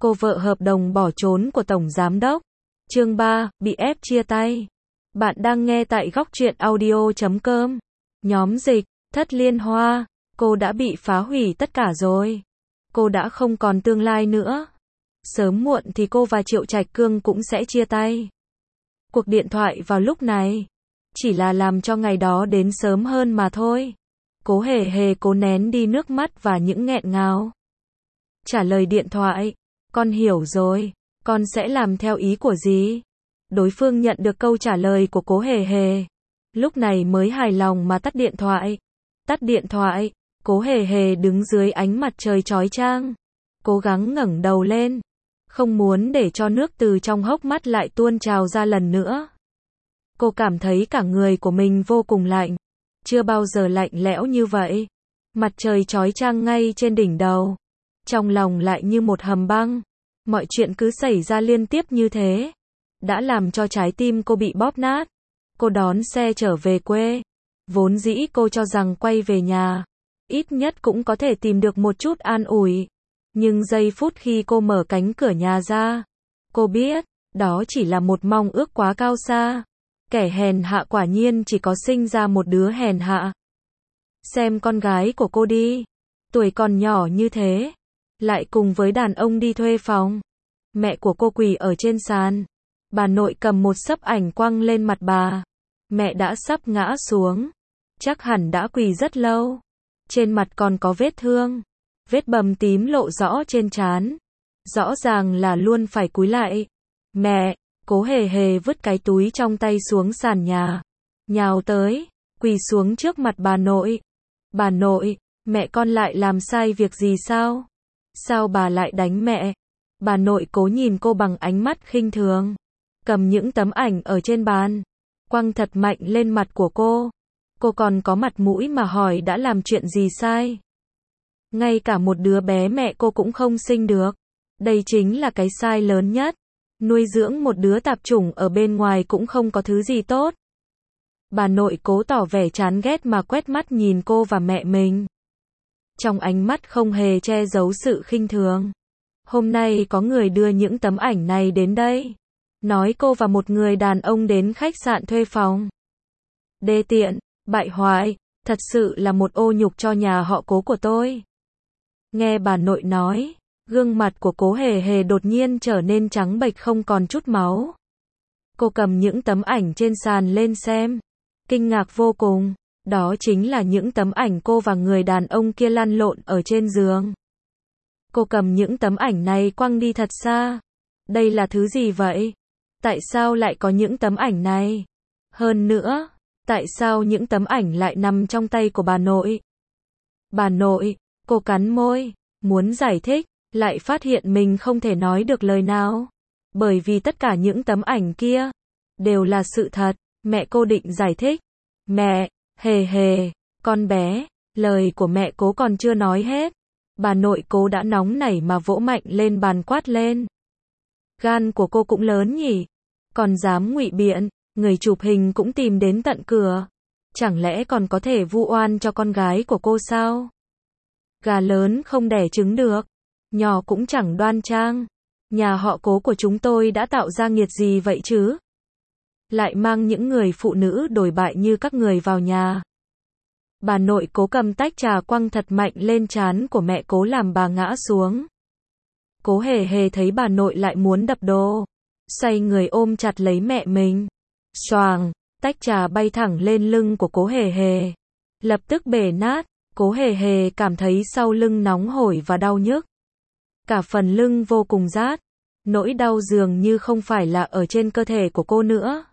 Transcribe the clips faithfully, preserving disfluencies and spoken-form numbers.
cô vợ hợp đồng bỏ trốn của Tổng Giám đốc. Chương ba, bị ép chia tay. Bạn đang nghe tại góc truyện audio chấm com. Nhóm dịch, Thất Liên Hoa, cô đã bị phá hủy tất cả rồi. Cô đã không còn tương lai nữa. Sớm muộn thì cô và Triệu Trạch Cương cũng sẽ chia tay. Cuộc điện thoại vào lúc này chỉ là làm cho ngày đó đến sớm hơn mà thôi. Cố hề hề cố nén đi nước mắt và những nghẹn ngào. Trả lời điện thoại, con hiểu rồi, con sẽ làm theo ý của dì. Đối phương nhận được câu trả lời của cố hề hề. Lúc này mới hài lòng mà tắt điện thoại. Tắt điện thoại, cố hề hề đứng dưới ánh mặt trời chói chang. Cố gắng ngẩng đầu lên. Không muốn để cho nước từ trong hốc mắt lại tuôn trào ra lần nữa. Cô cảm thấy cả người của mình vô cùng lạnh. Chưa bao giờ lạnh lẽo như vậy. Mặt trời chói chang ngay trên đỉnh đầu. Trong lòng lại như một hầm băng. Mọi chuyện cứ xảy ra liên tiếp như thế. Đã làm cho trái tim cô bị bóp nát. Cô đón xe trở về quê. Vốn dĩ cô cho rằng quay về nhà, ít nhất cũng có thể tìm được một chút an ủi. Nhưng giây phút khi cô mở cánh cửa nhà ra, cô biết, đó chỉ là một mong ước quá cao xa. Kẻ hèn hạ quả nhiên chỉ có sinh ra một đứa hèn hạ. Xem con gái của cô đi. Tuổi còn nhỏ như thế. Lại cùng với đàn ông đi thuê phòng. Mẹ của cô quỳ ở trên sàn. Bà nội cầm một xấp ảnh quăng lên mặt bà. Mẹ đã sắp ngã xuống. Chắc hẳn đã quỳ rất lâu. Trên mặt còn có vết thương. Vết bầm tím lộ rõ trên trán. Rõ ràng là luôn phải cúi lại. Mẹ, cố hề hề vứt cái túi trong tay xuống sàn nhà. Nhào tới, quỳ xuống trước mặt bà nội. Bà nội, mẹ con lại làm sai việc gì sao? Sao bà lại đánh mẹ? Bà nội cố nhìn cô bằng ánh mắt khinh thường. Cầm những tấm ảnh ở trên bàn. Quăng thật mạnh lên mặt của cô. Cô còn có mặt mũi mà hỏi đã làm chuyện gì sai. Ngay cả một đứa bé mẹ cô cũng không sinh được. Đây chính là cái sai lớn nhất. Nuôi dưỡng một đứa tạp chủng ở bên ngoài cũng không có thứ gì tốt. Bà nội cố tỏ vẻ chán ghét mà quét mắt nhìn cô và mẹ mình. Trong ánh mắt không hề che giấu sự khinh thường. Hôm nay có người đưa những tấm ảnh này đến đây. Nói cô và một người đàn ông đến khách sạn thuê phòng. Đê tiện, bại hoại, thật sự là một ô nhục cho nhà họ Cố của tôi. Nghe bà nội nói, gương mặt của Cố hề hề đột nhiên trở nên trắng bệch không còn chút máu. Cô cầm những tấm ảnh trên sàn lên xem. Kinh ngạc vô cùng. Đó chính là những tấm ảnh cô và người đàn ông kia lăn lộn ở trên giường. Cô cầm những tấm ảnh này quăng đi thật xa. Đây là thứ gì vậy? Tại sao lại có những tấm ảnh này? Hơn nữa, tại sao những tấm ảnh lại nằm trong tay của bà nội? Bà nội, cô cắn môi, muốn giải thích, lại phát hiện mình không thể nói được lời nào. Bởi vì tất cả những tấm ảnh kia đều là sự thật. Mẹ cô định giải thích. Mẹ, hề hề, con bé, lời của mẹ Cố còn chưa nói hết. Bà nội Cố đã nóng nảy mà vỗ mạnh lên bàn quát lên. Gan của cô cũng lớn nhỉ? Còn dám ngụy biện, người chụp hình cũng tìm đến tận cửa. Chẳng lẽ còn có thể vu oan cho con gái của cô sao? Gà lớn không đẻ trứng được, nhỏ cũng chẳng đoan trang. Nhà họ Cố của chúng tôi đã tạo ra nghiệt gì vậy chứ? Lại mang những người phụ nữ đổi bại như các người vào nhà. Bà nội Cố cầm tách trà quăng thật mạnh lên trán của mẹ Cố làm bà ngã xuống. Cố hề hề thấy bà nội lại muốn đập đồ. Xoay người ôm chặt lấy mẹ mình. Xoàng, tách trà bay thẳng lên lưng của Cố hề hề. Lập tức bể nát. Cố hề hề cảm thấy sau lưng nóng hổi và đau nhức. Cả phần lưng vô cùng rát. Nỗi đau dường như không phải là ở trên cơ thể của cô nữa.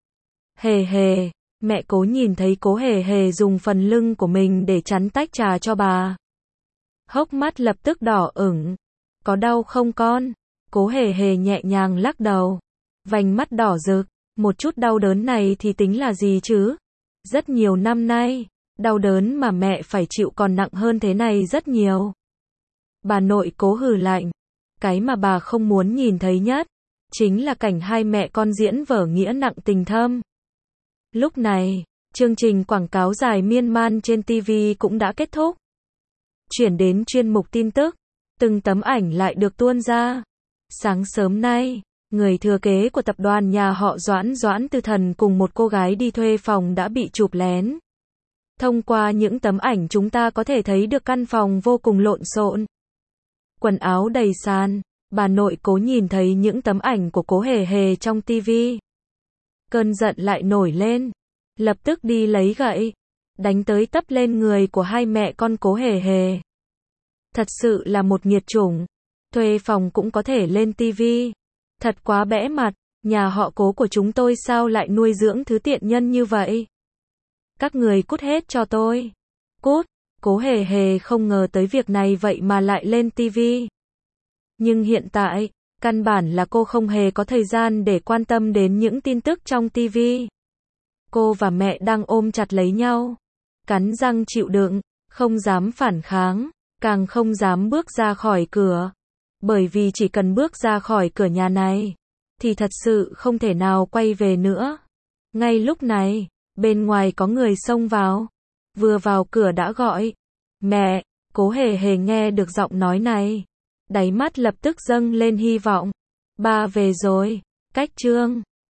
Hề hề, mẹ Cố nhìn thấy Cố hề hề dùng phần lưng của mình để chắn tách trà cho bà. Hốc mắt lập tức đỏ ửng. Có đau không con? Cố hề hề nhẹ nhàng lắc đầu. Vành mắt đỏ rực. Một chút đau đớn này thì tính là gì chứ? Rất nhiều năm nay, đau đớn mà mẹ phải chịu còn nặng hơn thế này rất nhiều. Bà nội Cố hừ lạnh. Cái mà bà không muốn nhìn thấy nhất chính là cảnh hai mẹ con diễn vở nghĩa nặng tình thâm. Lúc này, chương trình quảng cáo dài miên man trên ti vi cũng đã kết thúc. Chuyển đến chuyên mục tin tức, từng tấm ảnh lại được tuôn ra. Sáng sớm nay, người thừa kế của tập đoàn nhà họ Doãn Doãn Tư Thần cùng một cô gái đi thuê phòng đã bị chụp lén. Thông qua những tấm ảnh chúng ta có thể thấy được căn phòng vô cùng lộn xộn. Quần áo đầy sàn, bà nội Cố nhìn thấy những tấm ảnh của Cố Hề Hề trong tivi. Cơn giận lại nổi lên, lập tức đi lấy gậy, đánh tới tấp lên người của hai mẹ con Cố Hề Hề. Thật sự là một nghiệt chủng, thuê phòng cũng có thể lên tivi. Thật quá bẽ mặt, nhà họ Cố của chúng tôi sao lại nuôi dưỡng thứ tiện nhân như vậy? Các người cút hết cho tôi. Cút, Cố Hề Hề không ngờ tới việc này vậy mà lại lên tivi. Nhưng hiện tại, căn bản là cô không hề có thời gian để quan tâm đến những tin tức trong tivi. Cô và mẹ đang ôm chặt lấy nhau, cắn răng chịu đựng, không dám phản kháng, càng không dám bước ra khỏi cửa. Bởi vì chỉ cần bước ra khỏi cửa nhà này, thì thật sự không thể nào quay về nữa. Ngay lúc này, bên ngoài có người xông vào. Vừa vào cửa đã gọi, mẹ. Cố Hề Hề nghe được giọng nói này, đáy mắt lập tức dâng lên hy vọng. Ba về rồi. Cách chương